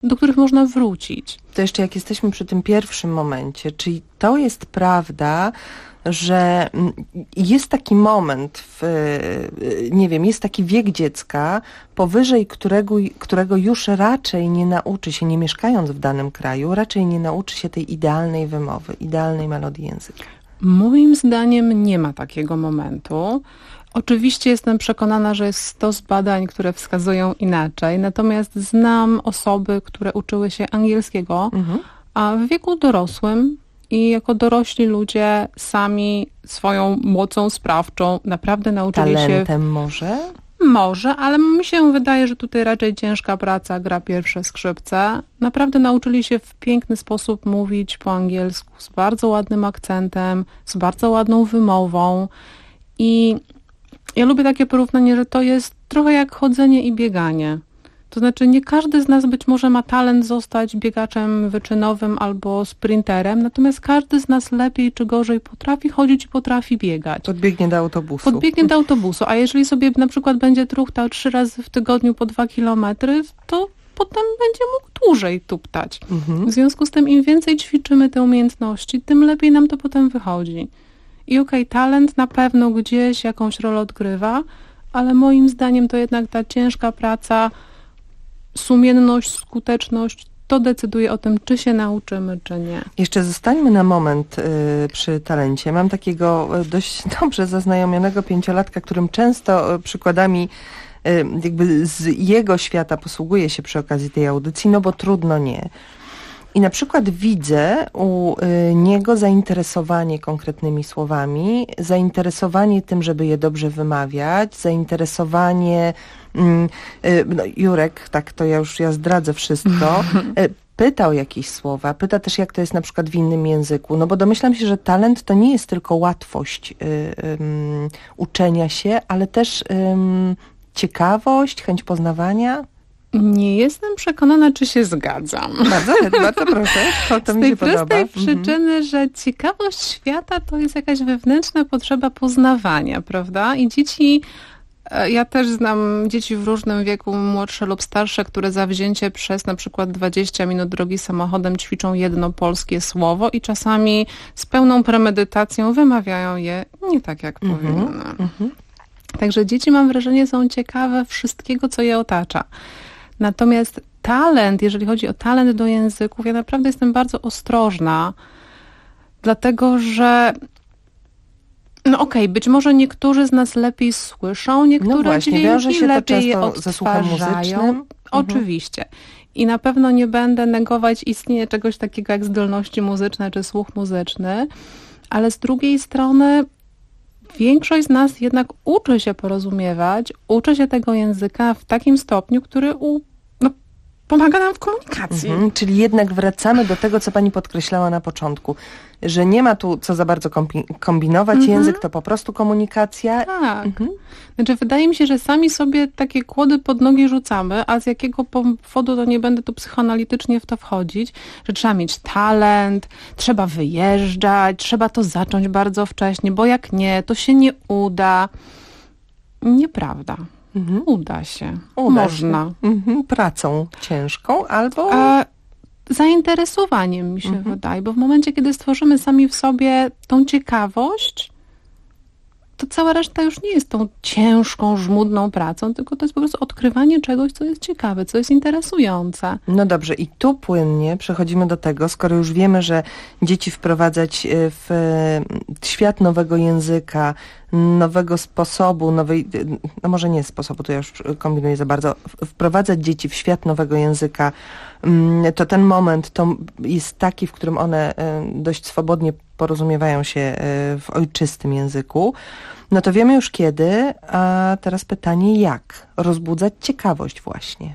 do których można wrócić. To jeszcze jak jesteśmy przy tym pierwszym momencie, czyli to jest prawda, że jest taki moment, nie wiem, jest taki wiek dziecka, powyżej którego już raczej nie nauczy się, nie mieszkając w danym kraju, raczej nie nauczy się tej idealnej wymowy, idealnej melodii języka. Moim zdaniem nie ma takiego momentu. Oczywiście jestem przekonana, że jest 100 badań, które wskazują inaczej, natomiast znam osoby, które uczyły się angielskiego, a w wieku dorosłym i jako dorośli ludzie sami swoją mocą sprawczą naprawdę nauczyli się... Talentem może? Może, ale mi się wydaje, że tutaj raczej ciężka praca gra pierwsze skrzypce. Naprawdę nauczyli się w piękny sposób mówić po angielsku, z bardzo ładnym akcentem, z bardzo ładną wymową. I ja lubię takie porównanie, że to jest trochę jak chodzenie i bieganie. To znaczy nie każdy z nas być może ma talent zostać biegaczem wyczynowym albo sprinterem, natomiast każdy z nas lepiej czy gorzej potrafi chodzić i potrafi biegać. Podbiegnie do autobusu. A jeżeli sobie na przykład będzie truchtał 3 razy w tygodniu po 2 kilometry, to potem będzie mógł dłużej tuptać. W związku z tym im więcej ćwiczymy te umiejętności, tym lepiej nam to potem wychodzi. I talent na pewno gdzieś jakąś rolę odgrywa, ale moim zdaniem to jednak ta ciężka praca, sumienność, skuteczność, to decyduje o tym, czy się nauczymy, czy nie. Jeszcze zostańmy na moment przy talencie. Mam takiego dość dobrze zaznajomionego 5-latka, którym często przykładami jakby z jego świata posługuje się przy okazji tej audycji, no bo trudno nie. I na przykład widzę u niego zainteresowanie konkretnymi słowami, zainteresowanie tym, żeby je dobrze wymawiać, zainteresowanie, no Jurek, tak to ja zdradzę wszystko, pytał jakieś słowa, pyta też jak to jest na przykład w innym języku, no bo domyślam się, że talent to nie jest tylko łatwość uczenia się, ale też ciekawość, chęć poznawania. Nie jestem przekonana, czy się zgadzam. Bardzo proszę, to mi się podoba. Z tej prostej przyczyny, że ciekawość świata to jest jakaś wewnętrzna potrzeba poznawania, prawda? I dzieci, ja też znam dzieci w różnym wieku, młodsze lub starsze, które za wzięcie przez na przykład 20 minut drogi samochodem ćwiczą jedno polskie słowo i czasami z pełną premedytacją wymawiają je nie tak, jak powinny. Także dzieci, mam wrażenie, są ciekawe wszystkiego, co je otacza. Natomiast talent, jeżeli chodzi o talent do języków, ja naprawdę jestem bardzo ostrożna, dlatego że być może niektórzy z nas lepiej słyszą, niektóre dźwięki lepiej je odtwarzają. Oczywiście. I na pewno nie będę negować istnienia czegoś takiego jak zdolności muzyczne czy słuch muzyczny, ale z drugiej strony większość z nas jednak uczy się porozumiewać, uczy się tego języka w takim stopniu, który pomaga nam w komunikacji. Czyli jednak wracamy do tego, co pani podkreślała na początku, że nie ma tu co za bardzo kombinować. Język to po prostu komunikacja. Tak. Znaczy, wydaje mi się, że sami sobie takie kłody pod nogi rzucamy, a z jakiego powodu, to nie będę tu psychoanalitycznie w to wchodzić, że trzeba mieć talent, trzeba wyjeżdżać, trzeba to zacząć bardzo wcześnie, bo jak nie, to się nie uda. Nieprawda. Uda się. Można. Pracą ciężką albo... Zainteresowaniem mi się wydaje, bo w momencie, kiedy stworzymy sami w sobie tą ciekawość, to cała reszta już nie jest tą ciężką, żmudną pracą, tylko to jest po prostu odkrywanie czegoś, co jest ciekawe, co jest interesujące. No dobrze, i tu płynnie przechodzimy do tego, skoro już wiemy, że dzieci wprowadzać w świat nowego języka, nowego sposobu, no może nie sposobu, to ja już kombinuję za bardzo, wprowadzać dzieci w świat nowego języka, to ten moment to jest taki, w którym one dość swobodnie porozumiewają się w ojczystym języku, no to wiemy już kiedy, a teraz pytanie jak? Rozbudzać ciekawość właśnie.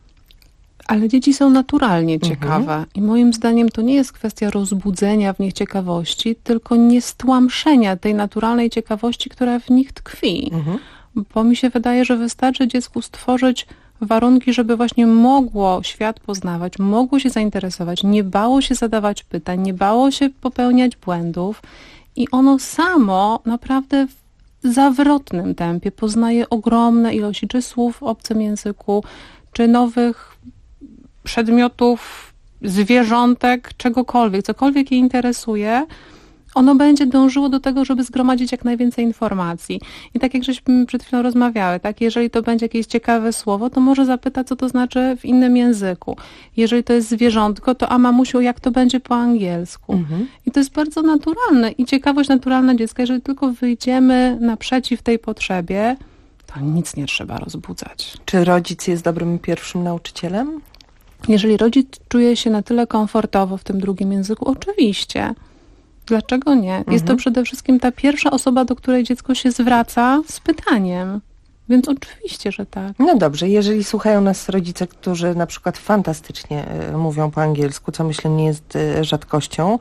Ale dzieci są naturalnie ciekawe i moim zdaniem to nie jest kwestia rozbudzenia w nich ciekawości, tylko niestłamszenia tej naturalnej ciekawości, która w nich tkwi. Bo mi się wydaje, że wystarczy dziecku stworzyć warunki, żeby właśnie mogło świat poznawać, mogło się zainteresować, nie bało się zadawać pytań, nie bało się popełniać błędów i ono samo naprawdę w zawrotnym tempie poznaje ogromne ilości czy słów w obcym języku, czy nowych przedmiotów, zwierzątek, czegokolwiek, cokolwiek je interesuje, ono będzie dążyło do tego, żeby zgromadzić jak najwięcej informacji. I tak jak żeśmy przed chwilą rozmawiały, tak, jeżeli to będzie jakieś ciekawe słowo, to może zapyta, co to znaczy w innym języku. Jeżeli to jest zwierzątko, to a mamusiu, jak to będzie po angielsku? I to jest bardzo naturalne i ciekawość naturalna dziecka, jeżeli tylko wyjdziemy naprzeciw tej potrzebie, to nic nie trzeba rozbudzać. Czy rodzic jest dobrym pierwszym nauczycielem? Jeżeli rodzic czuje się na tyle komfortowo w tym drugim języku, oczywiście. Dlaczego nie? Jest to przede wszystkim ta pierwsza osoba, do której dziecko się zwraca z pytaniem. Więc oczywiście, że tak. No dobrze, jeżeli słuchają nas rodzice, którzy na przykład fantastycznie mówią po angielsku, co myślę nie jest rzadkością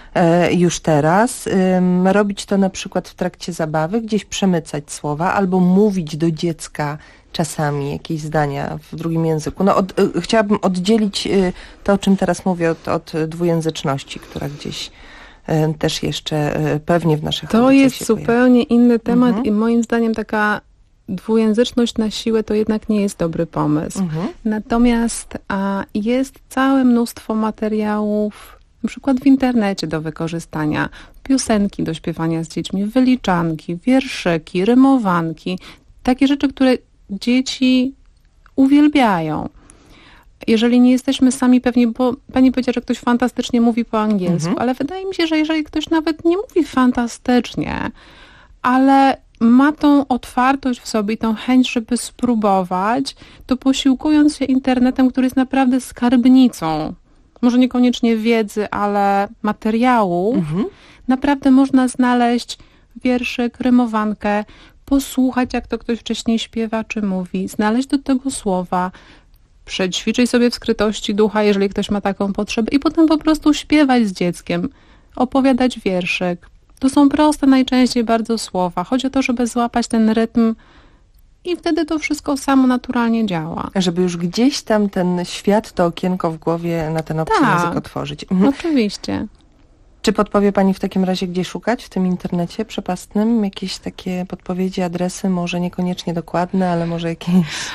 już teraz, robić to na przykład w trakcie zabawy, gdzieś przemycać słowa albo mówić do dziecka czasami jakieś zdania w drugim języku. No, chciałabym oddzielić to, o czym teraz mówię, od dwujęzyczności, która gdzieś też jeszcze pewnie w naszych To rodzicach jest się zupełnie inny temat i moim zdaniem taka dwujęzyczność na siłę to jednak nie jest dobry pomysł. Natomiast jest całe mnóstwo materiałów, na przykład w internecie do wykorzystania, piosenki do śpiewania z dziećmi, wyliczanki, wierszyki, rymowanki, takie rzeczy, które dzieci uwielbiają. Jeżeli nie jesteśmy sami pewni, bo pani powiedziała, że ktoś fantastycznie mówi po angielsku, ale wydaje mi się, że jeżeli ktoś nawet nie mówi fantastycznie, ale ma tą otwartość w sobie i tą chęć, żeby spróbować, to posiłkując się internetem, który jest naprawdę skarbnicą, może niekoniecznie wiedzy, ale materiałów, naprawdę można znaleźć wierszyk, rymowankę, posłuchać, jak to ktoś wcześniej śpiewa czy mówi, znaleźć do tego słowa, przećwiczyć sobie w skrytości ducha, jeżeli ktoś ma taką potrzebę i potem po prostu śpiewać z dzieckiem, opowiadać wierszyk. To są proste najczęściej bardzo słowa. Chodzi o to, żeby złapać ten rytm i wtedy to wszystko samo naturalnie działa. Żeby już gdzieś tam ten świat, to okienko w głowie na ten obcy język otworzyć. Oczywiście. Czy podpowie pani w takim razie, gdzie szukać w tym internecie przepastnym? Jakieś takie podpowiedzi, adresy, może niekoniecznie dokładne, ale może jakieś...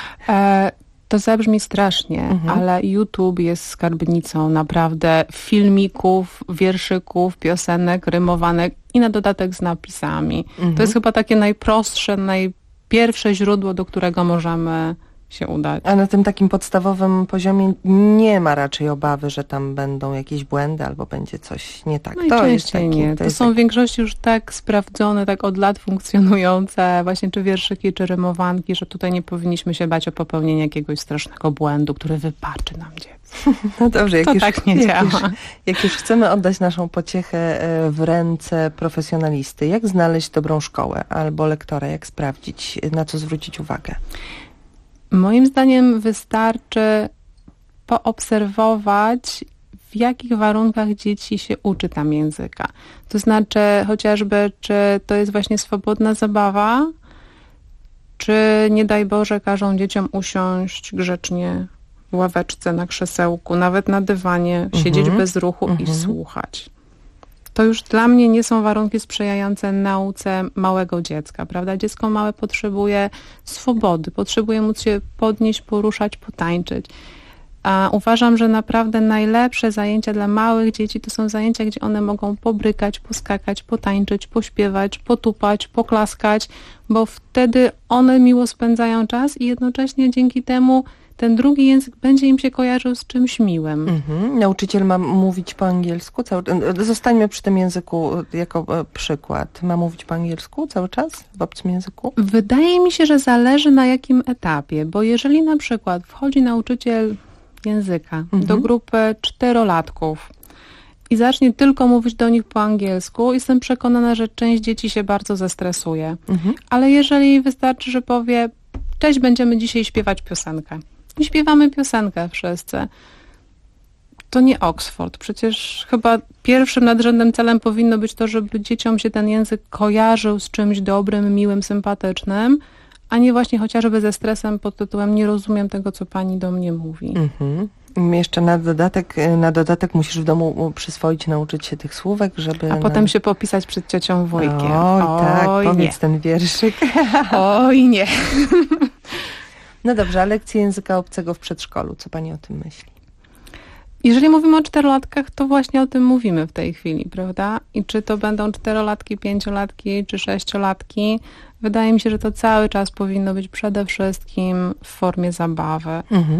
To zabrzmi strasznie, ale YouTube jest skarbnicą naprawdę filmików, wierszyków, piosenek, rymowanek i na dodatek z napisami. To jest chyba takie najprostsze, najpierwsze źródło, do którego możemy się udać. A na tym takim podstawowym poziomie nie ma raczej obawy, że tam będą jakieś błędy albo będzie coś nie tak. Najczęściej nie. To są w większości już tak sprawdzone, tak od lat funkcjonujące właśnie czy wierszyki, czy rymowanki, że tutaj nie powinniśmy się bać o popełnienie jakiegoś strasznego błędu, który wypaczy nam dziecko. No dobrze, tak nie działa. Jak już chcemy oddać naszą pociechę w ręce profesjonalisty, jak znaleźć dobrą szkołę albo lektora, jak sprawdzić, na co zwrócić uwagę? Moim zdaniem wystarczy poobserwować, w jakich warunkach dzieci się uczy tam języka. To znaczy chociażby, czy to jest właśnie swobodna zabawa, czy nie daj Boże każą dzieciom usiąść grzecznie w ławeczce, na krzesełku, nawet na dywanie, siedzieć bez ruchu i słuchać. To już dla mnie nie są warunki sprzyjające nauce małego dziecka, prawda? Dziecko małe potrzebuje swobody, potrzebuje móc się podnieść, poruszać, potańczyć. A uważam, że naprawdę najlepsze zajęcia dla małych dzieci to są zajęcia, gdzie one mogą pobrykać, poskakać, potańczyć, pośpiewać, potupać, poklaskać, bo wtedy one miło spędzają czas i jednocześnie dzięki temu ten drugi język będzie im się kojarzył z czymś miłym. Nauczyciel ma mówić po angielsku? Zostańmy przy tym języku jako przykład. Ma mówić po angielsku cały czas w obcym języku? Wydaje mi się, że zależy na jakim etapie, bo jeżeli na przykład wchodzi nauczyciel języka do grupy 4-latków i zacznie tylko mówić do nich po angielsku, jestem przekonana, że część dzieci się bardzo zestresuje. Ale jeżeli wystarczy, że powie: cześć, będziemy dzisiaj śpiewać piosenkę. I śpiewamy piosenkę wszyscy. To nie Oxford. Przecież chyba pierwszym nadrzędnym celem powinno być to, żeby dzieciom się ten język kojarzył z czymś dobrym, miłym, sympatycznym, a nie właśnie chociażby ze stresem pod tytułem nie rozumiem tego, co pani do mnie mówi. Jeszcze na dodatek musisz w domu przyswoić, nauczyć się tych słówek, żeby... A potem się popisać przed ciocią Wujkiem. Tak, powiedz nie. ten wierszyk. Oj, nie. No dobrze, a lekcje języka obcego w przedszkolu, co pani o tym myśli? Jeżeli mówimy o 4-latkach, to właśnie o tym mówimy w tej chwili, prawda? I czy to będą 4-latki, 5-latki, czy 6-latki, wydaje mi się, że to cały czas powinno być przede wszystkim w formie zabawy.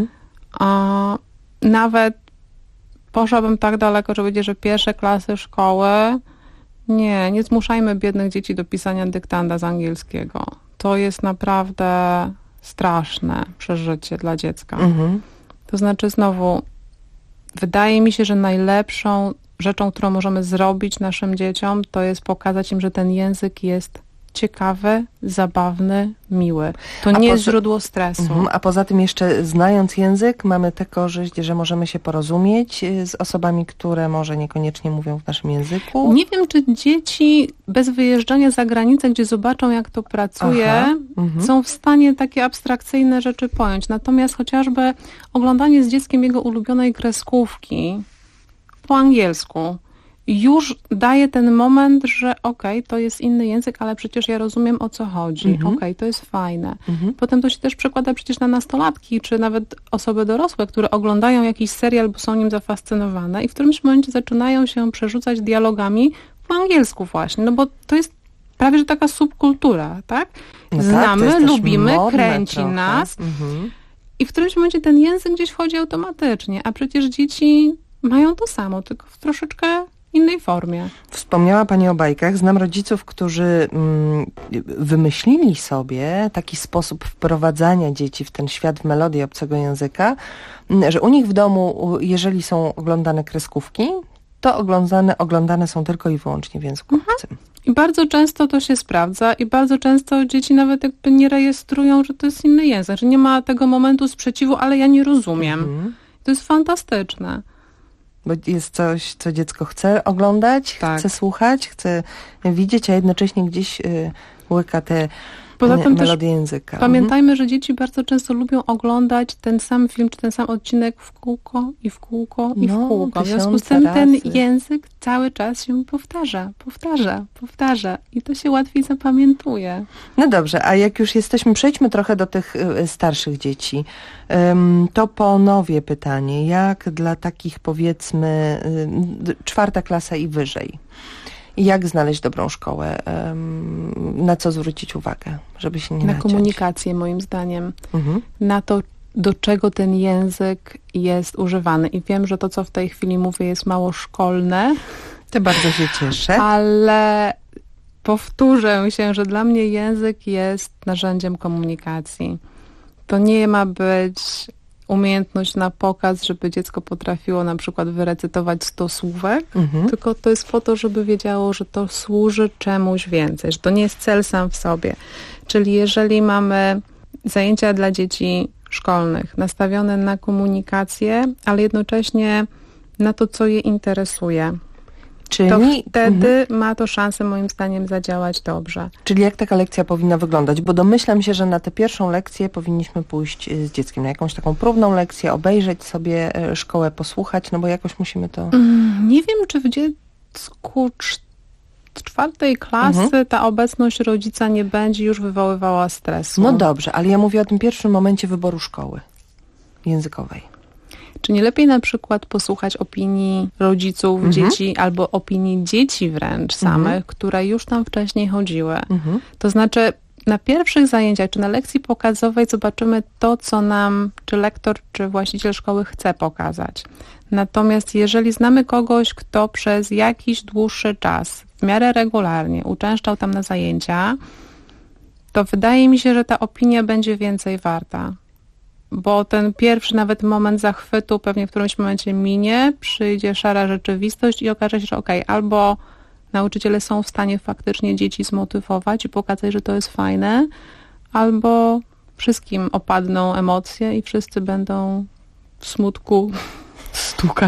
A nawet poszłabym tak daleko, że powiedzieć, że pierwsze klasy szkoły, nie zmuszajmy biednych dzieci do pisania dyktanda z angielskiego. To jest naprawdę straszne przeżycie dla dziecka. To znaczy znowu, wydaje mi się, że najlepszą rzeczą, którą możemy zrobić naszym dzieciom, to jest pokazać im, że ten język jest ciekawy, zabawny, miły. To nie jest źródło stresu. A poza tym jeszcze znając język, mamy tę korzyść, że możemy się porozumieć z osobami, które może niekoniecznie mówią w naszym języku. Nie wiem, czy dzieci bez wyjeżdżania za granicę, gdzie zobaczą, jak to pracuje, są w stanie takie abstrakcyjne rzeczy pojąć. Natomiast chociażby oglądanie z dzieckiem jego ulubionej kreskówki po angielsku już daje ten moment, że okej, to jest inny język, ale przecież ja rozumiem, o co chodzi. Okej, to jest fajne. Potem to się też przekłada przecież na nastolatki, czy nawet osoby dorosłe, które oglądają jakiś serial, bo są nim zafascynowane i w którymś momencie zaczynają się przerzucać dialogami po angielsku właśnie, no bo to jest prawie, że taka subkultura, tak? No znamy, tak, lubimy, modne kręci trochę. nas i w którymś momencie ten język gdzieś wchodzi automatycznie, a przecież dzieci mają to samo, tylko w troszeczkę innej formie. Wspomniała Pani o bajkach. Znam rodziców, którzy wymyślili sobie taki sposób wprowadzania dzieci w ten świat, w melodię obcego języka, że u nich w domu, jeżeli są oglądane kreskówki, to oglądane są tylko i wyłącznie w języku obcym. I bardzo często to się sprawdza i bardzo często dzieci nawet jakby nie rejestrują, że to jest inny język, że nie ma tego momentu sprzeciwu, ale ja nie rozumiem. To jest fantastyczne. Bo jest coś, co dziecko chce oglądać, chce słuchać, chce widzieć, a jednocześnie gdzieś łyka te Poza tym melodię języka. Pamiętajmy, że dzieci bardzo często lubią oglądać ten sam film, czy ten sam odcinek w kółko i w kółko i w kółko. W związku z tym ten język cały czas się powtarza i to się łatwiej zapamiętuje. No dobrze, a jak już przejdźmy trochę do tych starszych dzieci. To ponowię pytanie, jak dla takich powiedzmy 4. klasa i wyżej? Jak znaleźć dobrą szkołę? Na co zwrócić uwagę, żeby się nie naciąć? Na komunikację, moim zdaniem. Na to, do czego ten język jest używany. I wiem, że to, co w tej chwili mówię, jest mało szkolne. To bardzo się cieszę. Ale powtórzę się, że dla mnie język jest narzędziem komunikacji. To nie ma być umiejętność na pokaz, żeby dziecko potrafiło na przykład wyrecytować 100 słówek, tylko to jest po to, żeby wiedziało, że to służy czemuś więcej, że to nie jest cel sam w sobie. Czyli jeżeli mamy zajęcia dla dzieci szkolnych nastawione na komunikację, ale jednocześnie na to, co je interesuje, to wtedy ma to szansę, moim zdaniem, zadziałać dobrze. Czyli jak taka lekcja powinna wyglądać? Bo domyślam się, że na tę pierwszą lekcję powinniśmy pójść z dzieckiem, na jakąś taką próbną lekcję, obejrzeć sobie szkołę, posłuchać, no bo jakoś musimy to... Nie wiem, czy w dziecku 4. klasy ta obecność rodzica nie będzie już wywoływała stresu. No dobrze, ale ja mówię o tym pierwszym momencie wyboru szkoły językowej. Czy nie lepiej na przykład posłuchać opinii rodziców, dzieci, albo opinii dzieci wręcz samych, które już tam wcześniej chodziły? To znaczy na pierwszych zajęciach, czy na lekcji pokazowej zobaczymy to, co nam, czy lektor, czy właściciel szkoły chce pokazać. Natomiast jeżeli znamy kogoś, kto przez jakiś dłuższy czas, w miarę regularnie uczęszczał tam na zajęcia, to wydaje mi się, że ta opinia będzie więcej warta. Bo ten pierwszy nawet moment zachwytu pewnie w którymś momencie minie, przyjdzie szara rzeczywistość i okaże się, że albo nauczyciele są w stanie faktycznie dzieci zmotywować i pokazać, że to jest fajne, albo wszystkim opadną emocje i wszyscy będą w smutku stukać.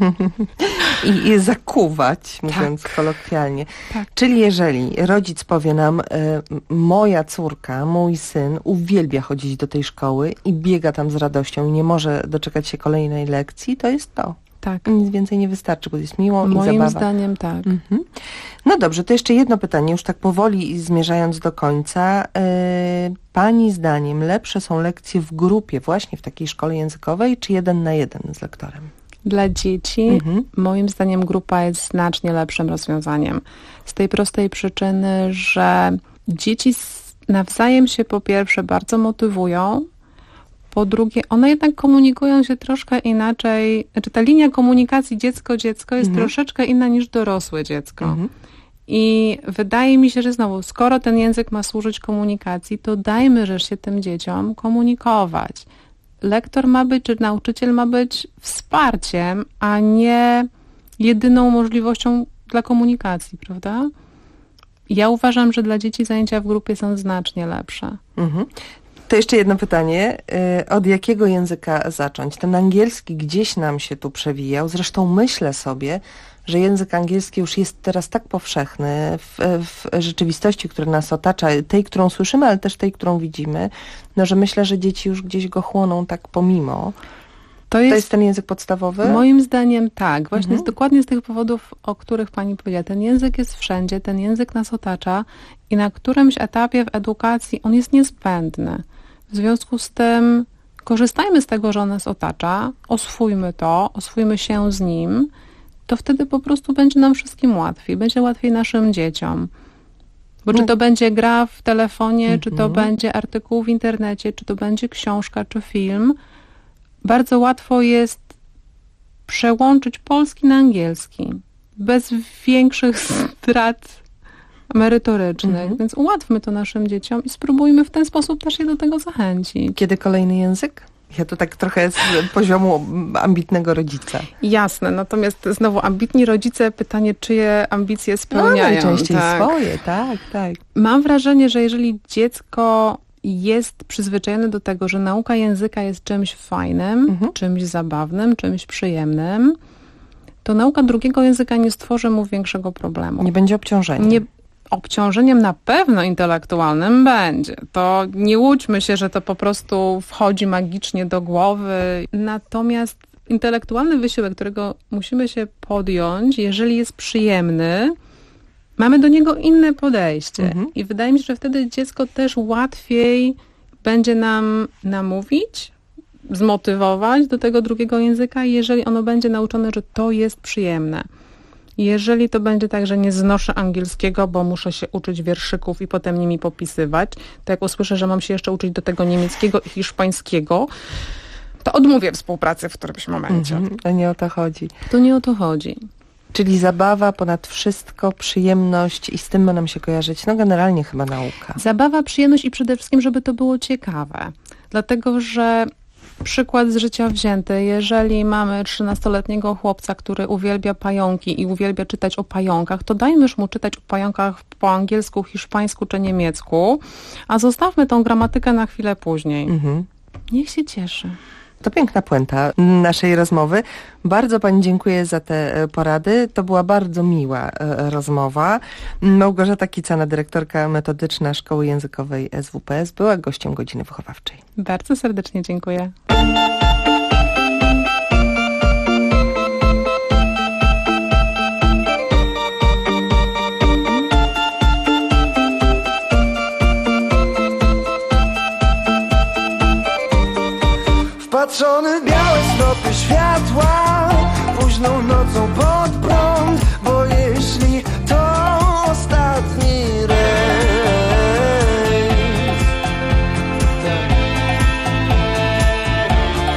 I zakuwać, mówiąc kolokwialnie. Tak. Czyli jeżeli rodzic powie nam, moja córka, mój syn uwielbia chodzić do tej szkoły i biega tam z radością i nie może doczekać się kolejnej lekcji, to jest to. Tak. Nic więcej nie wystarczy, bo jest miło i zabawa. Moim zdaniem tak. No dobrze, to jeszcze jedno pytanie, już tak powoli zmierzając do końca. Pani zdaniem lepsze są lekcje w grupie, właśnie w takiej szkole językowej, czy 1 na 1 z lektorem? Dla dzieci moim zdaniem grupa jest znacznie lepszym rozwiązaniem. Z tej prostej przyczyny, że dzieci nawzajem się po pierwsze bardzo motywują, po drugie one jednak komunikują się troszkę inaczej, znaczy ta linia komunikacji dziecko-dziecko jest troszeczkę inna niż dorosłe dziecko. I wydaje mi się, że znowu, skoro ten język ma służyć komunikacji, to dajmy się tym dzieciom komunikować. Lektor ma być, czy nauczyciel ma być wsparciem, a nie jedyną możliwością dla komunikacji, prawda? Ja uważam, że dla dzieci zajęcia w grupie są znacznie lepsze. To jeszcze jedno pytanie. Od jakiego języka zacząć? Ten angielski gdzieś nam się tu przewijał. Zresztą myślę sobie, że język angielski już jest teraz tak powszechny w rzeczywistości, która nas otacza, tej, którą słyszymy, ale też tej, którą widzimy, no, że myślę, że dzieci już gdzieś go chłoną tak pomimo. To jest ten język podstawowy? Moim zdaniem tak. Właśnie dokładnie z tych powodów, o których pani powiedziała. Ten język jest wszędzie, ten język nas otacza i na którymś etapie w edukacji on jest niezbędny. W związku z tym korzystajmy z tego, że on nas otacza, oswójmy się z nim, to wtedy po prostu będzie nam wszystkim łatwiej. Będzie łatwiej naszym dzieciom. Bo czy to będzie gra w telefonie, czy to będzie artykuł w internecie, czy to będzie książka, czy film, bardzo łatwo jest przełączyć polski na angielski. Bez większych strat merytorycznych. Więc ułatwmy to naszym dzieciom i spróbujmy w ten sposób też je do tego zachęcić. Kiedy kolejny język? Ja to tak trochę z poziomu ambitnego rodzica. Jasne, natomiast znowu ambitni rodzice, pytanie, czyje ambicje spełniają. No, najczęściej swoje, tak. Mam wrażenie, że jeżeli dziecko jest przyzwyczajone do tego, że nauka języka jest czymś fajnym, czymś zabawnym, czymś przyjemnym, to nauka drugiego języka nie stworzy mu większego problemu. Nie będzie obciążeniem. Obciążeniem na pewno intelektualnym będzie. To nie łudźmy się, że to po prostu wchodzi magicznie do głowy. Natomiast intelektualny wysiłek, którego musimy się podjąć, jeżeli jest przyjemny, mamy do niego inne podejście. I wydaje mi się, że wtedy dziecko też łatwiej będzie nam namówić, zmotywować do tego drugiego języka, jeżeli ono będzie nauczone, że to jest przyjemne. Jeżeli to będzie tak, że nie znoszę angielskiego, bo muszę się uczyć wierszyków i potem nimi popisywać, to jak usłyszę, że mam się jeszcze uczyć do tego niemieckiego i hiszpańskiego, to odmówię współpracy w którymś momencie. To nie o to chodzi. To nie o to chodzi. Czyli zabawa ponad wszystko, przyjemność i z tym ma nam się kojarzyć, no generalnie chyba nauka. Zabawa, przyjemność i przede wszystkim, żeby to było ciekawe. Dlatego, że przykład z życia wzięty, jeżeli mamy 13-letniego chłopca, który uwielbia pająki i uwielbia czytać o pająkach, to dajmy mu czytać o pająkach po angielsku, hiszpańsku czy niemiecku, a zostawmy tą gramatykę na chwilę później. Niech się cieszy. To piękna puenta naszej rozmowy. Bardzo pani dziękuję za te porady. To była bardzo miła rozmowa. Małgorzata Kicana, dyrektorka metodyczna Szkoły Językowej SWPS, była gościem Godziny Wychowawczej. Bardzo serdecznie dziękuję. Wpatrzony w białe snopy światła, późną nocą pod prąd, bo jeśli to ostatni rejs,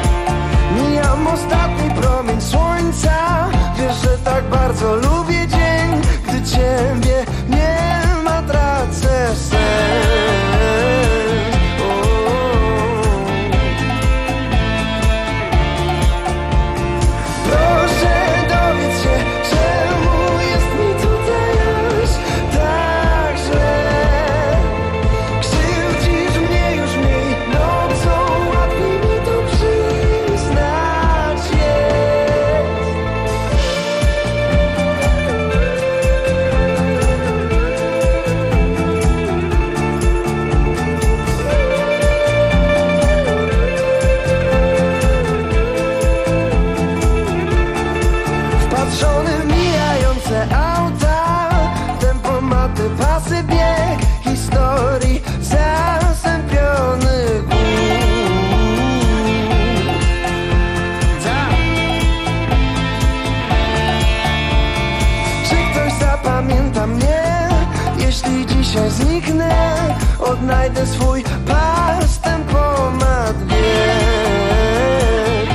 dzisiaj zniknę, odnajdę swój pas, tempomat bieg.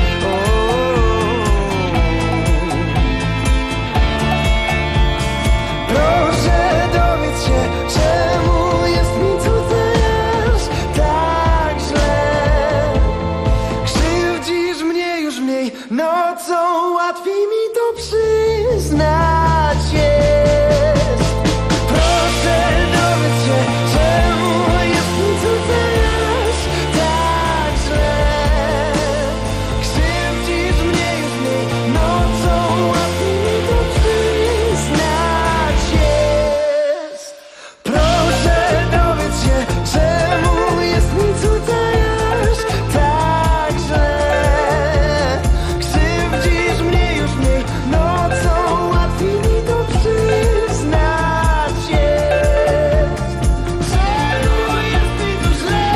Proszę dowiedz się, czemu jest mi tutaj aż tak źle. Krzywdzisz mnie już mniej, nocą łatwiej mi to przyznać jest. Proszę dowiedz się, czemu jest mi tutaj aż tak źle. Krzywdzisz mnie już mniej, nocą łatwiej mi to przyznać jest. Proszę dowiedz się, czemu jest mi tutaj aż tak źle. Krzywdzisz mnie już mniej, nocą łatwiej mi to przyznać jest. Czemu jest mi tu źle?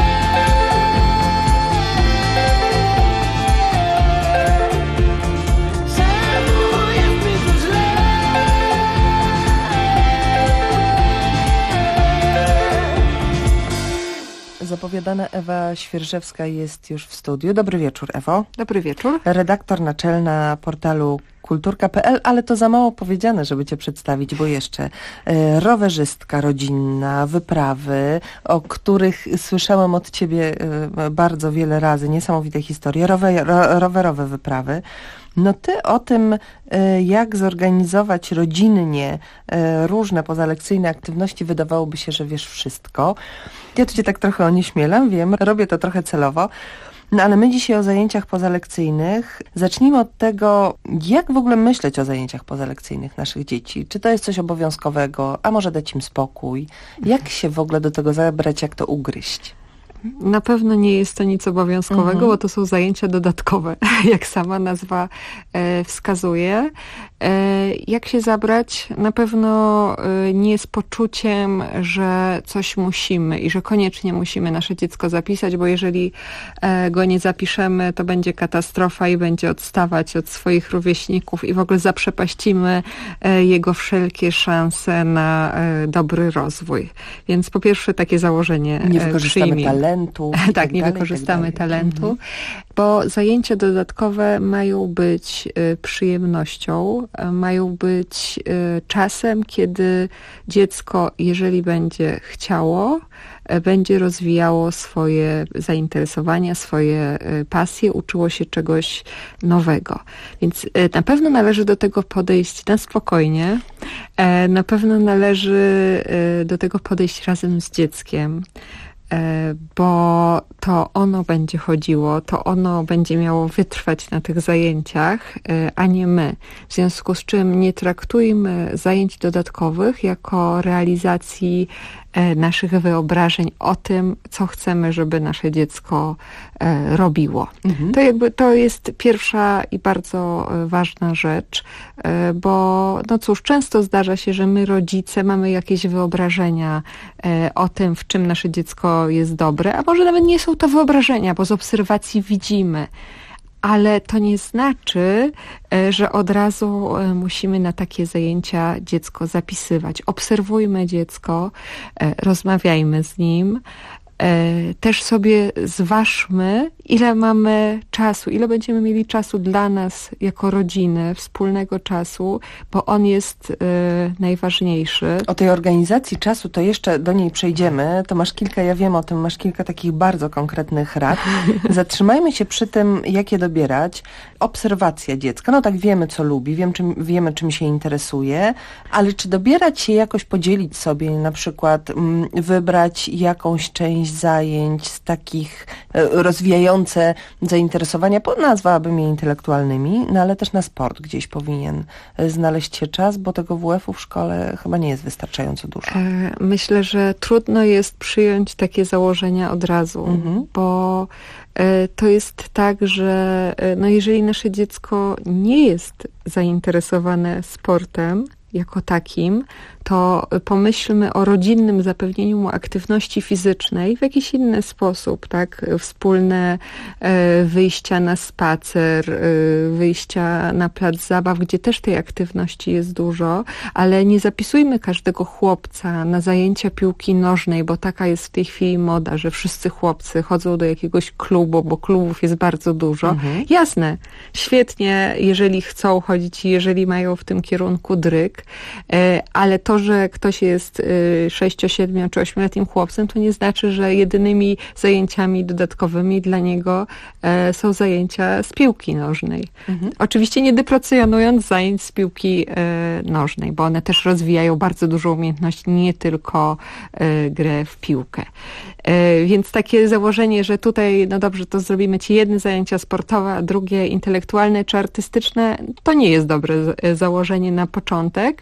Czemu jest mi tu źle? Zapowiadana Ewa Świerżewska jest już w studiu. Dobry wieczór, Ewo. Dobry wieczór. Redaktor naczelna portalu kulturka.pl, ale to za mało powiedziane, żeby cię przedstawić, bo jeszcze rowerzystka rodzinna, wyprawy, o których słyszałam od ciebie bardzo wiele razy, niesamowite historie, rowerowe wyprawy. No ty o tym, jak zorganizować rodzinnie różne pozalekcyjne aktywności, wydawałoby się, że wiesz wszystko. Ja tu cię tak trochę onieśmielam, wiem, robię to trochę celowo. No ale my dzisiaj o zajęciach pozalekcyjnych. Zacznijmy od tego, jak w ogóle myśleć o zajęciach pozalekcyjnych naszych dzieci. Czy to jest coś obowiązkowego, a może dać im spokój? Jak się w ogóle do tego zabrać, jak to ugryźć? Na pewno nie jest to nic obowiązkowego, bo to są zajęcia dodatkowe, jak sama nazwa wskazuje. Jak się zabrać? Na pewno nie z poczuciem, że coś musimy i że koniecznie musimy nasze dziecko zapisać, bo jeżeli go nie zapiszemy, to będzie katastrofa i będzie odstawać od swoich rówieśników i w ogóle zaprzepaścimy jego wszelkie szanse na dobry rozwój. Więc po pierwsze takie założenie nie wykorzystamy talentu. Tak, nie wykorzystamy talentu, bo zajęcia dodatkowe mają być przyjemnością, mają być czasem, kiedy dziecko, jeżeli będzie chciało, będzie rozwijało swoje zainteresowania, swoje pasje, uczyło się czegoś nowego. Więc na pewno należy do tego podejść na spokojnie, na pewno należy do tego podejść razem z dzieckiem, bo to ono będzie chodziło, to ono będzie miało wytrwać na tych zajęciach, a nie my. W związku z czym nie traktujmy zajęć dodatkowych jako realizacji naszych wyobrażeń o tym, co chcemy, żeby nasze dziecko robiło. To jest pierwsza i bardzo ważna rzecz, bo no cóż, często zdarza się, że my rodzice mamy jakieś wyobrażenia o tym, w czym nasze dziecko jest dobre, a może nawet nie są to wyobrażenia, bo z obserwacji widzimy. Ale to nie znaczy, że od razu musimy na takie zajęcia dziecko zapisywać. Obserwujmy dziecko, rozmawiajmy z nim. Też sobie zważmy, ile mamy czasu, ile będziemy mieli czasu dla nas jako rodziny, wspólnego czasu, bo on jest najważniejszy. O tej organizacji czasu to jeszcze do niej przejdziemy. To masz kilka, ja wiem o tym, masz kilka takich bardzo konkretnych rad. Zatrzymajmy się przy tym, jak je dobierać. Obserwacja dziecka. No tak, wiemy, co lubi, wiemy, czym się interesuje, ale czy dobierać się jakoś, podzielić sobie, na przykład wybrać jakąś część zajęć z takich rozwijające zainteresowania, nazwałabym je intelektualnymi, no ale też na sport gdzieś powinien znaleźć się czas, bo tego WF-u w szkole chyba nie jest wystarczająco dużo. Myślę, że trudno jest przyjąć takie założenia od razu, bo to jest tak, że no jeżeli nasze dziecko nie jest zainteresowane sportem, jako takim, to pomyślmy o rodzinnym zapewnieniu mu aktywności fizycznej w jakiś inny sposób, tak? Wspólne wyjścia na spacer, wyjścia na plac zabaw, gdzie też tej aktywności jest dużo, ale nie zapisujmy każdego chłopca na zajęcia piłki nożnej, bo taka jest w tej chwili moda, że wszyscy chłopcy chodzą do jakiegoś klubu, bo klubów jest bardzo dużo. Jasne, świetnie, jeżeli chcą chodzić i jeżeli mają w tym kierunku dryg, ale to, że ktoś jest 6, 7 czy 8-letnim chłopcem, to nie znaczy, że jedynymi zajęciami dodatkowymi dla niego są zajęcia z piłki nożnej. Oczywiście nie deprecjonując zajęć z piłki nożnej, bo one też rozwijają bardzo dużą umiejętność, nie tylko grę w piłkę. Więc takie założenie, że tutaj, no dobrze, to zrobimy ci jedne zajęcia sportowe, a drugie intelektualne czy artystyczne, to nie jest dobre założenie na początek.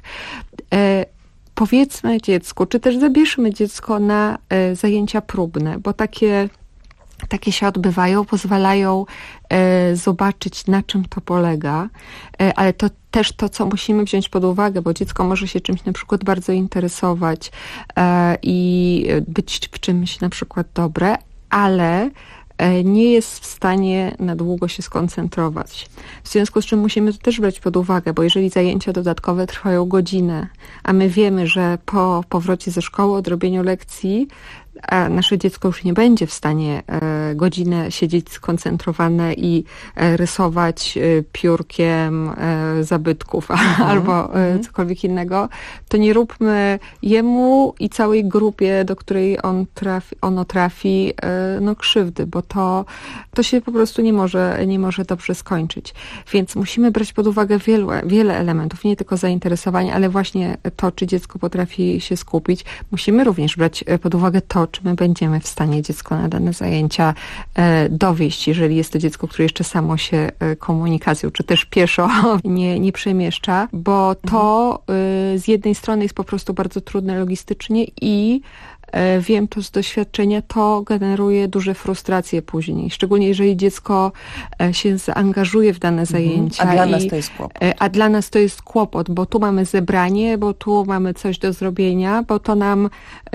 Powiedzmy dziecku, czy też zabierzmy dziecko na zajęcia próbne, bo takie się odbywają, pozwalają zobaczyć, na czym to polega, ale to też to, co musimy wziąć pod uwagę, bo dziecko może się czymś na przykład bardzo interesować i być w czymś na przykład dobre, ale nie jest w stanie na długo się skoncentrować. W związku z czym musimy to też brać pod uwagę, bo jeżeli zajęcia dodatkowe trwają godzinę, a my wiemy, że po powrocie ze szkoły, odrobieniu lekcji, a nasze dziecko już nie będzie w stanie godzinę siedzieć skoncentrowane i rysować piórkiem zabytków albo cokolwiek innego, to nie róbmy jemu i całej grupie, do której ono trafi, krzywdy, bo to się po prostu nie może dobrze skończyć. Więc musimy brać pod uwagę wiele elementów, nie tylko zainteresowanie, ale właśnie to, czy dziecko potrafi się skupić. Musimy również brać pod uwagę to, czy my będziemy w stanie dziecko na dane zajęcia dowieść, jeżeli jest to dziecko, które jeszcze samo się komunikacją, czy też pieszo nie przemieszcza, bo to z jednej strony jest po prostu bardzo trudne logistycznie i wiem to z doświadczenia, to generuje duże frustracje później. Szczególnie jeżeli dziecko się zaangażuje w dane zajęcia. A dla nas to jest kłopot. A dla nas to jest kłopot, bo tu mamy zebranie, bo tu mamy coś do zrobienia, bo to nam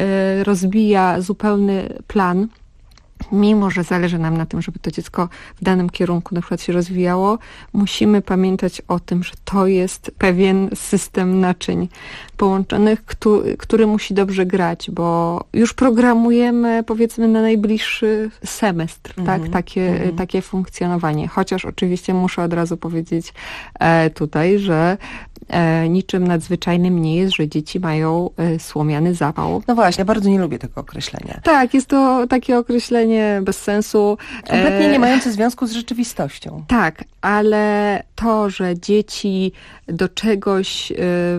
rozbija zupełny plan. Mimo że zależy nam na tym, żeby to dziecko w danym kierunku na przykład się rozwijało, musimy pamiętać o tym, że to jest pewien system naczyń połączonych, który musi dobrze grać, bo już programujemy, powiedzmy, na najbliższy semestr, tak? Takie funkcjonowanie. Chociaż oczywiście muszę od razu powiedzieć tutaj, że niczym nadzwyczajnym nie jest, że dzieci mają słomiany zapał. No właśnie, ja bardzo nie lubię tego określenia. Tak, jest to takie określenie bez sensu. Kompletnie nie mające związku z rzeczywistością. Tak, ale to, że dzieci do czegoś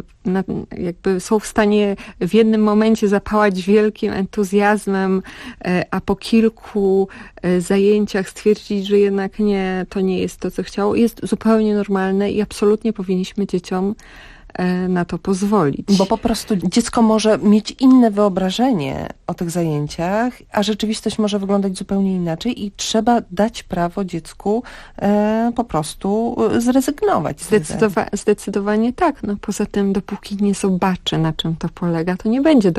jakby są w stanie w jednym momencie zapałać wielkim entuzjazmem, a po kilku zajęciach stwierdzić, że jednak nie, to nie jest to, co chciało, jest zupełnie normalne i absolutnie powinniśmy dzieciom na to pozwolić. Bo po prostu dziecko może mieć inne wyobrażenie o tych zajęciach, a rzeczywistość może wyglądać zupełnie inaczej i trzeba dać prawo dziecku po prostu zrezygnować. Zdecydowanie tak. No, poza tym, dopóki nie zobaczy, na czym to polega, to nie będzie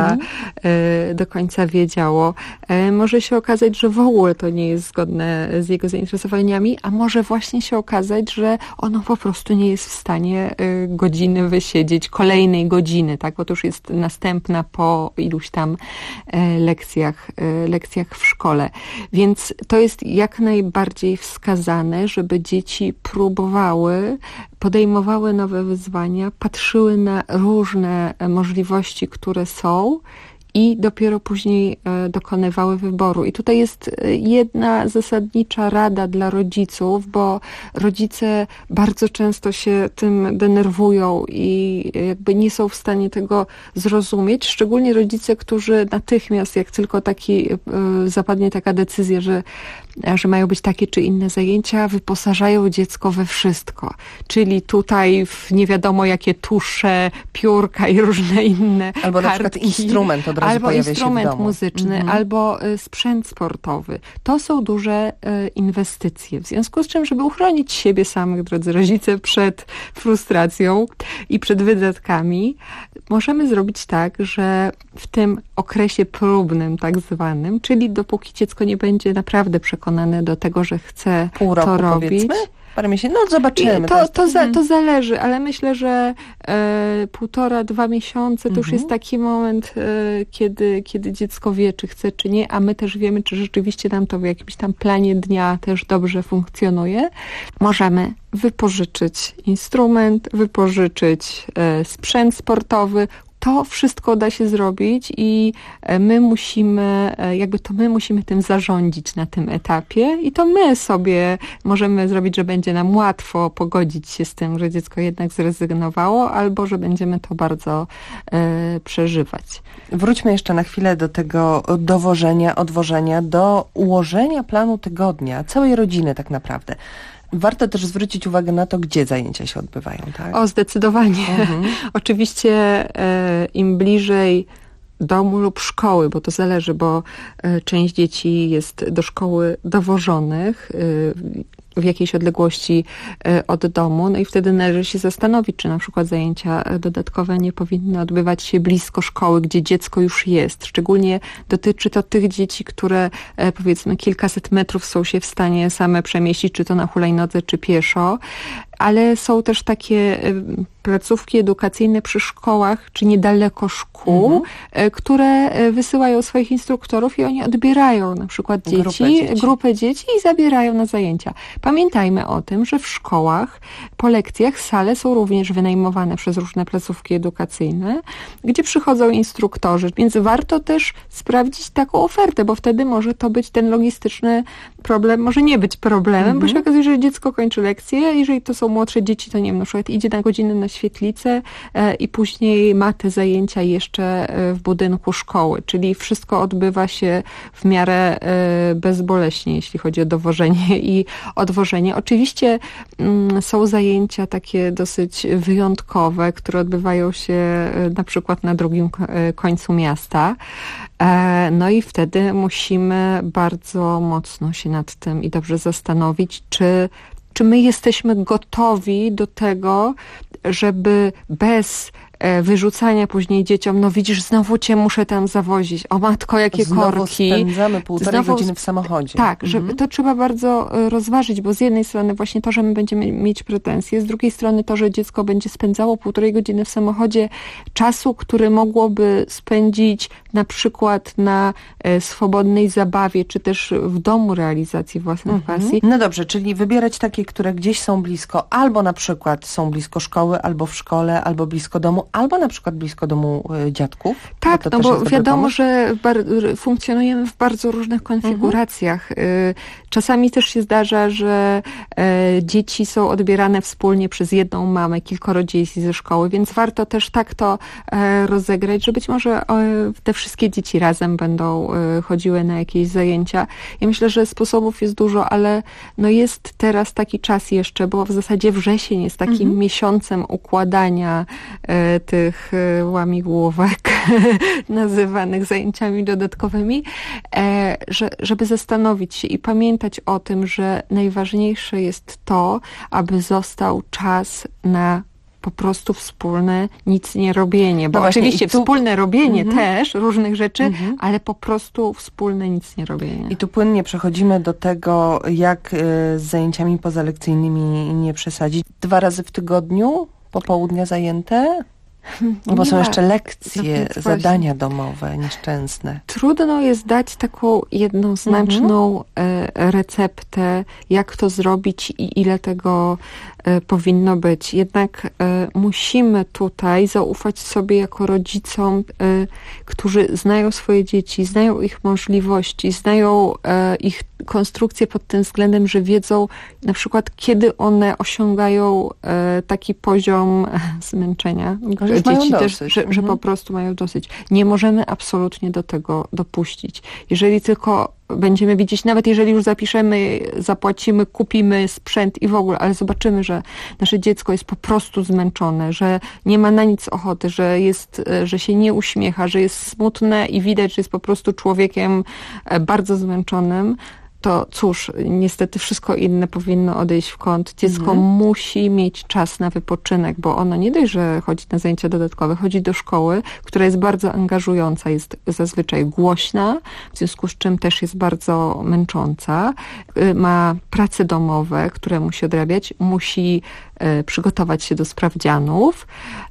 do końca wiedziało. Może się okazać, że w ogóle to nie jest zgodne z jego zainteresowaniami, a może właśnie się okazać, że ono po prostu nie jest w stanie godziny wysiedzieć, kolejnej godziny, tak, bo to już jest następna po iluś tam lekcjach w szkole. Więc to jest jak najbardziej wskazane, żeby dzieci próbowały, podejmowały nowe wyzwania, patrzyły na różne możliwości, które są i dopiero później dokonywały wyboru. I tutaj jest jedna zasadnicza rada dla rodziców, bo rodzice bardzo często się tym denerwują i jakby nie są w stanie tego zrozumieć. Szczególnie rodzice, którzy natychmiast, jak tylko zapadnie taka decyzja, że że mają być takie czy inne zajęcia, wyposażają dziecko we wszystko. Czyli tutaj w nie wiadomo jakie tusze, piórka i różne inne albo na kartki, przykład instrument od razu albo pojawia się w instrument domu. muzyczny, albo sprzęt sportowy. To są duże inwestycje. W związku z czym, żeby uchronić siebie samych, drodzy rodzice, przed frustracją i przed wydatkami, możemy zrobić tak, że w tym okresie próbnym tak zwanym, czyli dopóki dziecko nie będzie naprawdę przekonane do tego, że chce Pół roku, to robić. powiedzmy? Parę miesięcy? No zobaczymy. To zależy, ale myślę, że 1,5-2 miesiące to już jest taki moment, kiedy dziecko wie, czy chce, czy nie, a my też wiemy, czy rzeczywiście nam to w jakimś tam planie dnia też dobrze funkcjonuje. Możemy wypożyczyć instrument, wypożyczyć sprzęt sportowy. To wszystko da się zrobić i my musimy tym zarządzić na tym etapie i to my sobie możemy zrobić, że będzie nam łatwo pogodzić się z tym, że dziecko jednak zrezygnowało, albo że będziemy to bardzo przeżywać. Wróćmy jeszcze na chwilę do tego dowożenia, odwożenia, do ułożenia planu tygodnia, całej rodziny tak naprawdę. Warto też zwrócić uwagę na to, gdzie zajęcia się odbywają, tak? O, zdecydowanie. Oczywiście im bliżej domu lub szkoły, bo to zależy, bo część dzieci jest do szkoły dowożonych w jakiejś odległości od domu, no i wtedy należy się zastanowić, czy na przykład zajęcia dodatkowe nie powinny odbywać się blisko szkoły, gdzie dziecko już jest. Szczególnie dotyczy to tych dzieci, które powiedzmy kilkaset metrów są się w stanie same przemieścić, czy to na hulajnodze, czy pieszo, ale są też takie placówki edukacyjne przy szkołach, czy niedaleko szkół, które wysyłają swoich instruktorów i oni odbierają na przykład grupę dzieci i zabierają na zajęcia. Pamiętajmy o tym, że w szkołach po lekcjach sale są również wynajmowane przez różne placówki edukacyjne, gdzie przychodzą instruktorzy, więc warto też sprawdzić taką ofertę, bo wtedy może to być ten logistyczny problem, może nie być problemem, bo się okazuje, że dziecko kończy lekcję, jeżeli to są młodsze dzieci, to nie wiem, na przykład idzie na godzinę na świetlicę i później ma te zajęcia jeszcze w budynku szkoły, czyli wszystko odbywa się w miarę bezboleśnie, jeśli chodzi o dowożenie i odwożenie. Oczywiście są zajęcia takie dosyć wyjątkowe, które odbywają się na przykład na drugim końcu miasta. No i wtedy musimy bardzo mocno się nad tym i dobrze zastanowić, czy my jesteśmy gotowi do tego, żeby bez wyrzucania później dzieciom, no widzisz, znowu cię muszę tam zawozić. O matko, jakie korki. Spędzamy półtorej godziny w samochodzie. Tak, że to trzeba bardzo rozważyć, bo z jednej strony właśnie to, że my będziemy mieć pretensje, z drugiej strony to, że dziecko będzie spędzało półtorej godziny w samochodzie czasu, który mogłoby spędzić na przykład na swobodnej zabawie, czy też w domu realizacji własnych pasji. No dobrze, czyli wybierać takie, które gdzieś są blisko, albo na przykład są blisko szkoły, albo w szkole, albo blisko domu, albo na przykład blisko domu dziadków. Tak, no bo wiadomo, że funkcjonujemy w bardzo różnych konfiguracjach. Czasami też się zdarza, że dzieci są odbierane wspólnie przez jedną mamę, kilkoro dzieci ze szkoły, więc warto też tak to rozegrać, że być może te wszystkie dzieci razem będą chodziły na jakieś zajęcia. Ja myślę, że sposobów jest dużo, ale no jest teraz taki czas jeszcze, bo w zasadzie wrzesień jest takim miesiącem układania tych łamigłówek nazywanych zajęciami dodatkowymi, żeby zastanowić się i pamiętać o tym, że najważniejsze jest to, aby został czas na po prostu wspólne nic nie robienie, bo oczywiście wspólne robienie też różnych rzeczy, ale po prostu wspólne nic nie robienie. I tu płynnie przechodzimy do tego, jak z zajęciami pozalekcyjnymi nie przesadzić. 2 razy w tygodniu, popołudnia zajęte? Bo są jeszcze lekcje, zadania domowe, nieszczęsne. Trudno jest dać taką jednoznaczną receptę, jak to zrobić i ile tego powinno być. Jednak musimy tutaj zaufać sobie jako rodzicom, którzy znają swoje dzieci, znają ich możliwości, znają ich konstrukcję pod tym względem, że wiedzą na przykład, kiedy one osiągają taki poziom zmęczenia, już mają dzieci dosyć. też, że po prostu mają dosyć. Nie możemy absolutnie do tego dopuścić. Jeżeli tylko będziemy widzieć, nawet jeżeli już zapiszemy, zapłacimy, kupimy sprzęt i w ogóle, ale zobaczymy, że nasze dziecko jest po prostu zmęczone, że nie ma na nic ochoty, że się nie uśmiecha, że jest smutne i widać, że jest po prostu człowiekiem bardzo zmęczonym, to cóż, niestety wszystko inne powinno odejść w kąt. Dziecko musi mieć czas na wypoczynek, bo ono nie dość, że chodzi na zajęcia dodatkowe, chodzi do szkoły, która jest bardzo angażująca, jest zazwyczaj głośna, w związku z czym też jest bardzo męcząca. Ma prace domowe, które musi odrabiać, musi przygotować się do sprawdzianów.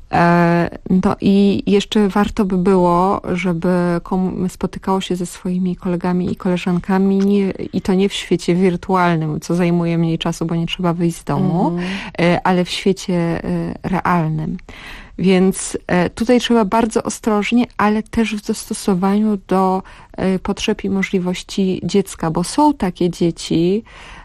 No i jeszcze warto by było, żeby spotykało się ze swoimi kolegami i koleżankami i to nie w świecie wirtualnym, co zajmuje mniej czasu, bo nie trzeba wyjść z domu, ale w świecie realnym. Więc tutaj trzeba bardzo ostrożnie, ale też w dostosowaniu do potrzeb i możliwości dziecka, bo są takie dzieci,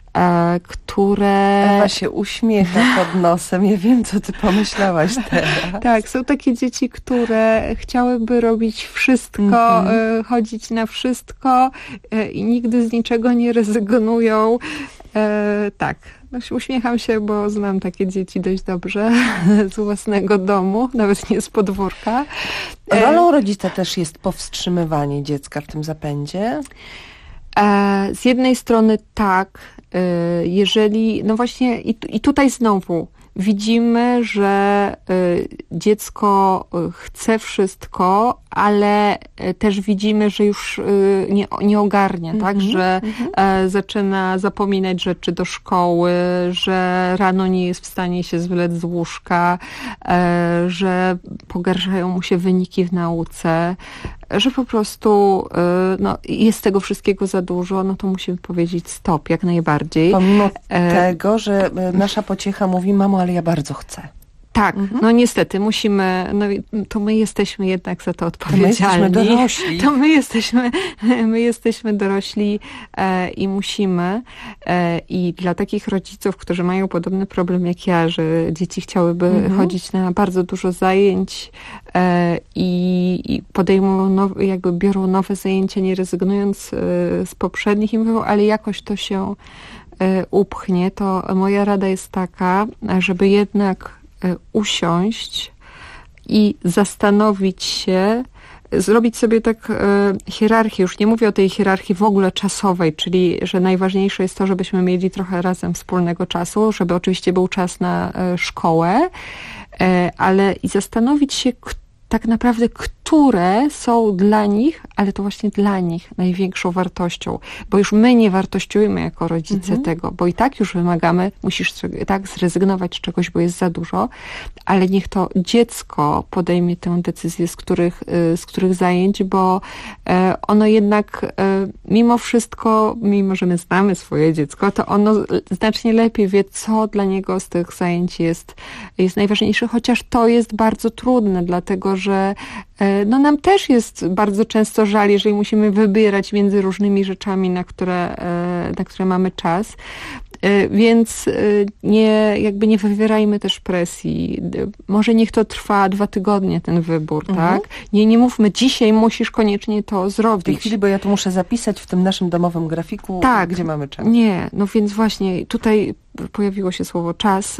które... Ewa się uśmiecha pod nosem. Ja wiem, co ty pomyślałaś teraz. Tak, są takie dzieci, które chciałyby robić wszystko, chodzić na wszystko i nigdy z niczego nie rezygnują. Tak, uśmiecham się, bo znam takie dzieci dość dobrze z własnego domu, nawet nie z podwórka. Rolą rodzica też jest powstrzymywanie dziecka w tym zapędzie? Z jednej strony tak, jeżeli, no właśnie i tutaj znowu widzimy, że dziecko chce wszystko, ale też widzimy, że już nie ogarnia, tak? Że zaczyna zapominać rzeczy do szkoły, że rano nie jest w stanie się zwlec z łóżka, że pogarszają mu się wyniki w nauce, że po prostu jest tego wszystkiego za dużo, no to musimy powiedzieć stop, jak najbardziej. Pomimo tego, że nasza pociecha mówi, mamo, ale ja bardzo chcę. Tak, no niestety musimy, no to my jesteśmy jednak za to odpowiedzialni. To my jesteśmy dorośli. To my jesteśmy dorośli i musimy. I dla takich rodziców, którzy mają podobny problem jak ja, że dzieci chciałyby chodzić na bardzo dużo zajęć i podejmują biorą nowe zajęcia, nie rezygnując z poprzednich i mówią, ale jakoś to się upchnie, to moja rada jest taka, żeby jednak usiąść i zastanowić się, zrobić sobie tak hierarchię, już nie mówię o tej hierarchii w ogóle czasowej, czyli że najważniejsze jest to, żebyśmy mieli trochę razem wspólnego czasu, żeby oczywiście był czas na szkołę, ale i zastanowić się, tak naprawdę, które są dla nich, ale to właśnie dla nich największą wartością. Bo już my nie wartościujemy jako rodzice tego, bo i tak już wymagamy, musisz tak zrezygnować z czegoś, bo jest za dużo, ale niech to dziecko podejmie tę decyzję, z których zajęć, bo ono jednak mimo wszystko, mimo że my znamy swoje dziecko, to ono znacznie lepiej wie, co dla niego z tych zajęć jest najważniejsze, chociaż to jest bardzo trudne, dlatego że no nam też jest bardzo często żal, jeżeli musimy wybierać między różnymi rzeczami, na które mamy czas. Więc nie wywierajmy też presji. Może niech to trwa 2 tygodnie, ten wybór, tak? Nie mówmy, dzisiaj musisz koniecznie to zrobić. W tej chwili, bo ja tu muszę zapisać w tym naszym domowym grafiku, gdzie mamy czas. Nie, no więc właśnie tutaj pojawiło się słowo czas,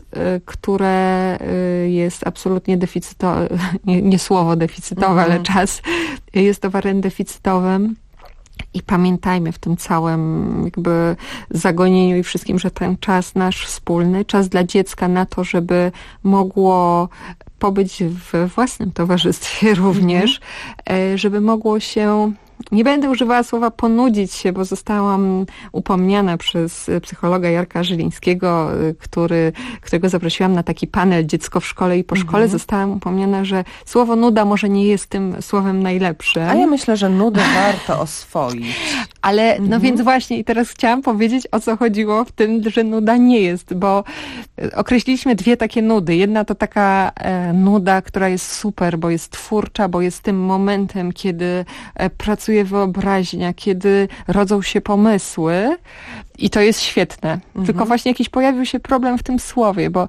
które jest absolutnie deficytowe, nie słowo deficytowe, ale czas jest towarem deficytowym. I pamiętajmy w tym całym jakby zagonieniu i wszystkim, że ten czas nasz wspólny, czas dla dziecka na to, żeby mogło pobyć w własnym towarzystwie również, żeby mogło się... Nie będę używała słowa ponudzić się, bo zostałam upomniana przez psychologa Jarka Żylińskiego, którego zaprosiłam na taki panel Dziecko w szkole i po szkole. Zostałam upomniana, że słowo nuda może nie jest tym słowem najlepszym. A ja myślę, że nudę warto oswoić. Ale no więc właśnie i teraz chciałam powiedzieć, o co chodziło w tym, że nuda nie jest, bo określiliśmy 2 takie nudy. Jedna to taka nuda, która jest super, bo jest twórcza, bo jest tym momentem, kiedy pracuje wyobraźnia, kiedy rodzą się pomysły, I to jest świetne. Tylko właśnie jakiś pojawił się problem w tym słowie, bo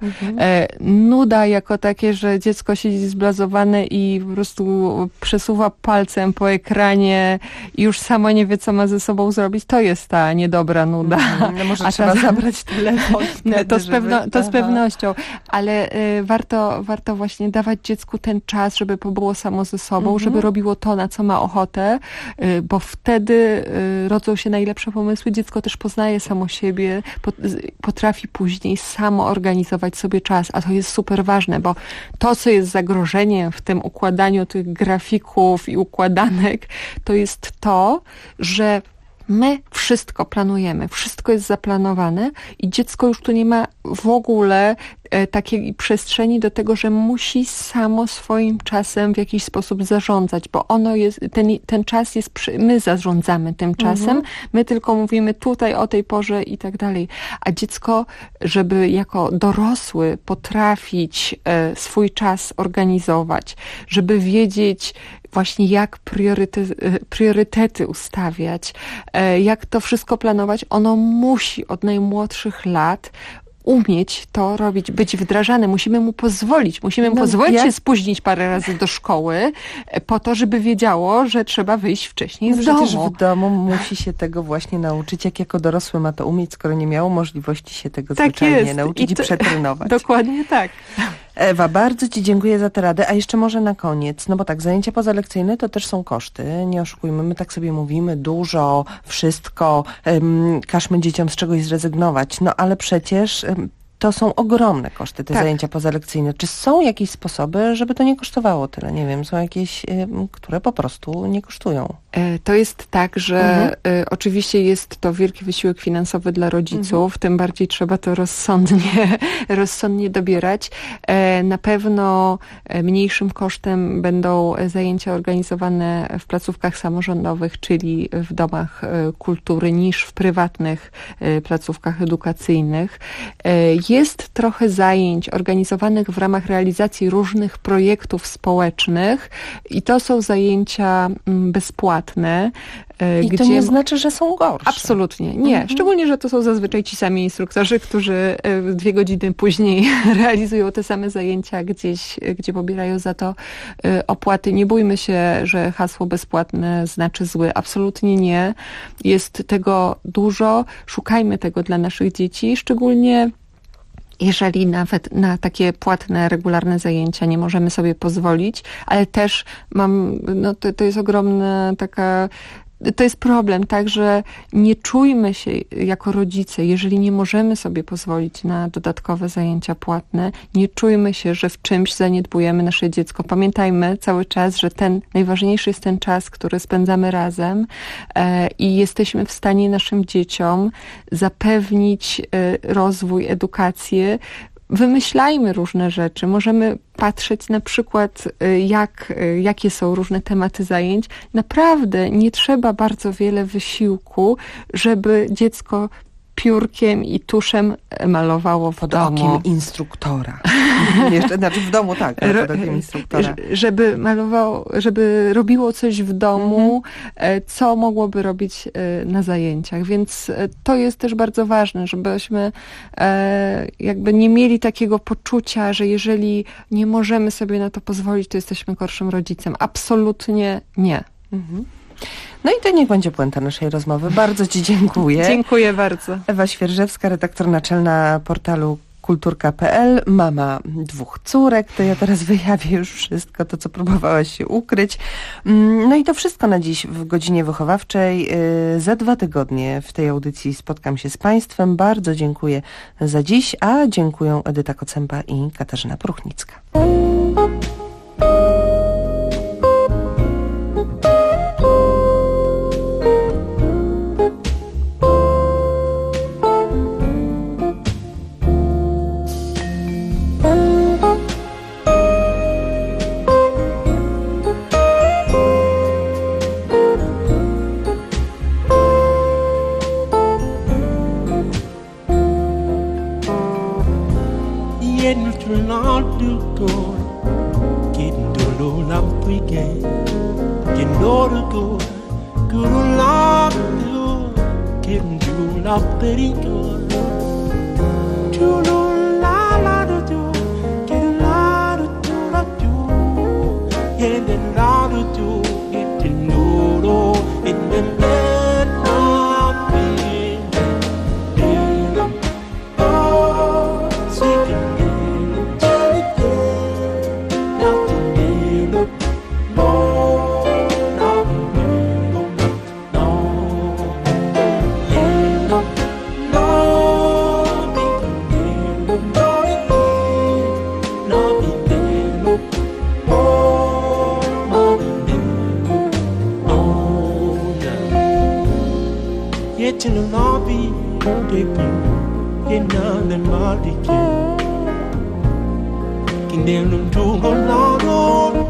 nuda jako takie, że dziecko siedzi zblazowane i po prostu przesuwa palcem po ekranie i już samo nie wie, co ma ze sobą zrobić, to jest ta niedobra nuda. No może trzeba zabrać telefon. To z pewnością. Ale warto właśnie dawać dziecku ten czas, żeby było samo ze sobą, żeby robiło to, na co ma ochotę, bo wtedy rodzą się najlepsze pomysły. Dziecko też poznaje samo siebie, potrafi później samo organizować sobie czas, a to jest super ważne, bo to, co jest zagrożeniem w tym układaniu tych grafików i układanek, to jest to, że my wszystko planujemy, wszystko jest zaplanowane i dziecko już tu nie ma w ogóle takiej przestrzeni do tego, że musi samo swoim czasem w jakiś sposób zarządzać, bo ono jest, ten czas jest, my zarządzamy tym czasem, my tylko mówimy tutaj o tej porze i tak dalej, a dziecko, żeby jako dorosły potrafić swój czas organizować, żeby wiedzieć właśnie jak priorytety ustawiać, jak to wszystko planować, ono musi od najmłodszych lat umieć to robić, być wdrażane. Musimy mu pozwolić. Się spóźnić parę razy do szkoły po to, żeby wiedziało, że trzeba wyjść wcześniej z domu. Przecież w domu musi się tego właśnie nauczyć. Jak jako dorosły ma to umieć, skoro nie miało możliwości się tego zwyczajnie nauczyć i przetrenować. Dokładnie tak. Ewa, bardzo Ci dziękuję za tę radę, a jeszcze może na koniec, no bo tak, zajęcia pozalekcyjne to też są koszty, nie oszukujmy, my tak sobie mówimy, dużo, wszystko, każmy dzieciom z czegoś zrezygnować, no ale przecież to są ogromne koszty, te zajęcia pozalekcyjne. Czy są jakieś sposoby, żeby to nie kosztowało tyle? Nie wiem, są jakieś, które po prostu nie kosztują. To jest tak, że oczywiście jest to wielki wysiłek finansowy dla rodziców, tym bardziej trzeba to rozsądnie dobierać. Na pewno mniejszym kosztem będą zajęcia organizowane w placówkach samorządowych, czyli w domach kultury, niż w prywatnych placówkach edukacyjnych. Jest trochę zajęć organizowanych w ramach realizacji różnych projektów społecznych i to są zajęcia bezpłatne. I to nie znaczy, że są gorsze. Absolutnie, nie. Szczególnie, że to są zazwyczaj ci sami instruktorzy, którzy 2 godziny później realizują te same zajęcia gdzieś, gdzie pobierają za to opłaty. Nie bójmy się, że hasło bezpłatne znaczy zły. Absolutnie nie. Jest tego dużo. Szukajmy tego dla naszych dzieci, szczególnie jeżeli nawet na takie płatne, regularne zajęcia nie możemy sobie pozwolić, ale też to jest ogromna taka... To jest problem, tak, że nie czujmy się jako rodzice, jeżeli nie możemy sobie pozwolić na dodatkowe zajęcia płatne, nie czujmy się, że w czymś zaniedbujemy nasze dziecko. Pamiętajmy cały czas, że najważniejszy jest ten czas, który spędzamy razem i jesteśmy w stanie naszym dzieciom zapewnić rozwój, edukację. Wymyślajmy różne rzeczy. Możemy patrzeć na przykład, jakie są różne tematy zajęć. Naprawdę nie trzeba bardzo wiele wysiłku, żeby dziecko piórkiem i tuszem malowało w domu. Pod okiem instruktora. Jeszcze, znaczy w domu, tak, ale pod okiem instruktora. Żeby robiło coś w domu, co mogłoby robić na zajęciach. Więc to jest też bardzo ważne, żebyśmy jakby nie mieli takiego poczucia, że jeżeli nie możemy sobie na to pozwolić, to jesteśmy gorszym rodzicem. Absolutnie nie. No i to niech będzie puenta naszej rozmowy. Bardzo Ci dziękuję. Dziękuję bardzo. Ewa Świerżewska, redaktor naczelna portalu kulturka.pl, mama 2 córek. To ja teraz wyjawię już wszystko, to co próbowałaś się ukryć. No i to wszystko na dziś w godzinie wychowawczej. Za 2 tygodnie w tej audycji spotkam się z Państwem. Bardzo dziękuję za dziś, a dziękuję Edyta Kocemba i Katarzyna Pruchnicka. Till the lobby, they can get down the body. Can they look to go